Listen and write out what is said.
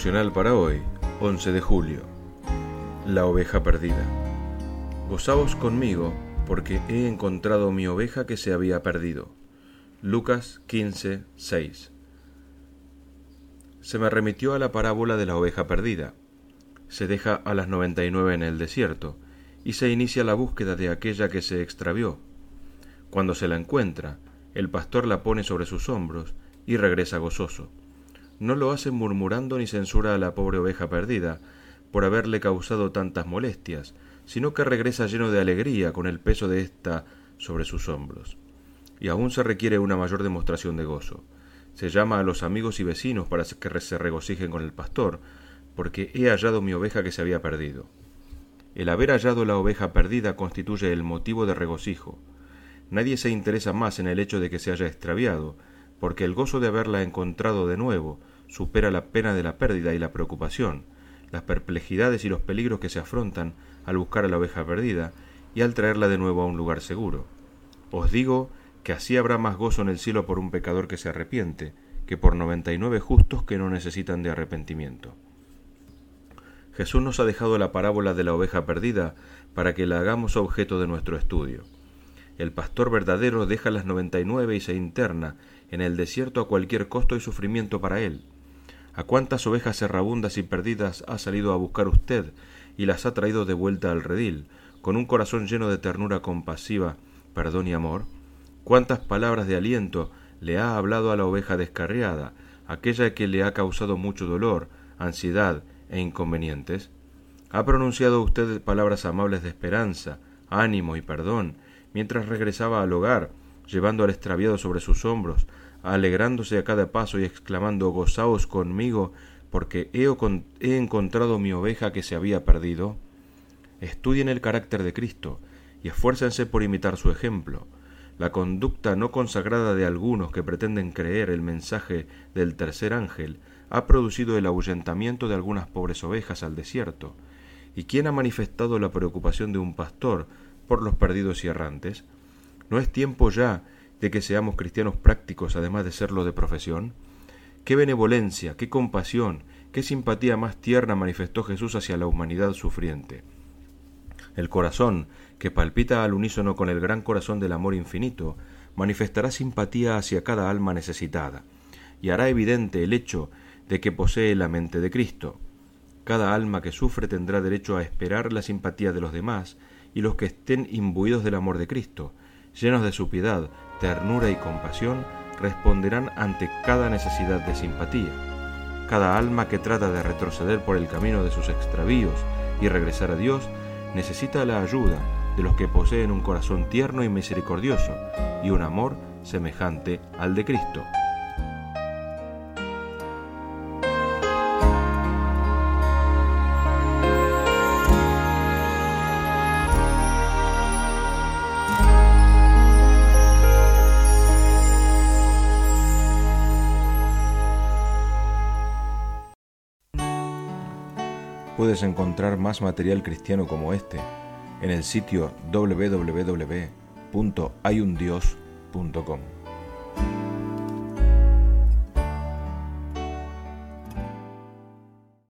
Devocional para hoy, 11 de julio. La oveja perdida. Gozaos conmigo, porque he encontrado mi oveja que se había perdido. Lucas 15, 6. Se me remitió a la parábola de la oveja perdida. Se deja a las 99 en el desierto, y se inicia la búsqueda de aquella que se extravió. Cuando se la encuentra, el pastor la pone sobre sus hombros y regresa gozoso. No lo hace murmurando ni censura a la pobre oveja perdida por haberle causado tantas molestias, sino que regresa lleno de alegría con el peso de ésta sobre sus hombros. Y aún se requiere una mayor demostración de gozo. Se llama a los amigos y vecinos para que se regocijen con el pastor, porque he hallado mi oveja que se había perdido. El haber hallado la oveja perdida constituye el motivo de regocijo. Nadie se interesa más en el hecho de que se haya extraviado, porque el gozo de haberla encontrado de nuevo supera la pena de la pérdida y la preocupación, las perplejidades y los peligros que se afrontan al buscar a la oveja perdida y al traerla de nuevo a un lugar seguro. Os digo que así habrá más gozo en el cielo por un pecador que se arrepiente, que por 99 justos que no necesitan de arrepentimiento. Jesús nos ha dejado la parábola de la oveja perdida para que la hagamos objeto de nuestro estudio. El pastor verdadero deja las 99 y se interna en el desierto a cualquier costo y sufrimiento para él. ¿A cuántas ovejas errabundas y perdidas ha salido a buscar usted y las ha traído de vuelta al redil, con un corazón lleno de ternura compasiva, perdón y amor? ¿Cuántas palabras de aliento le ha hablado a la oveja descarriada, aquella que le ha causado mucho dolor, ansiedad e inconvenientes? ¿Ha pronunciado usted palabras amables de esperanza, ánimo y perdón, mientras regresaba al hogar, llevando al extraviado sobre sus hombros, alegrándose a cada paso y exclamando: «Gozaos conmigo, porque he encontrado mi oveja que se había perdido»? Estudien el carácter de Cristo y esfuércense por imitar su ejemplo. La conducta no consagrada de algunos que pretenden creer el mensaje del tercer ángel ha producido el ahuyentamiento de algunas pobres ovejas al desierto. ¿Y quién ha manifestado la preocupación de un pastor por los perdidos y errantes? ¿No es tiempo ya de que seamos cristianos prácticos, además de serlo de profesión? ¿Qué benevolencia, qué compasión, qué simpatía más tierna manifestó Jesús hacia la humanidad sufriente! El corazón, que palpita al unísono con el gran corazón del amor infinito, manifestará simpatía hacia cada alma necesitada, y hará evidente el hecho de que posee la mente de Cristo. Cada alma que sufre tendrá derecho a esperar la simpatía de los demás, y los que estén imbuidos del amor de Cristo, llenos de su piedad, ternura y compasión, responderán ante cada necesidad de simpatía. Cada alma que trata de retroceder por el camino de sus extravíos y regresar a Dios necesita la ayuda de los que poseen un corazón tierno y misericordioso y un amor semejante al de Cristo. Puedes encontrar más material cristiano como este en el sitio www.hayundios.com.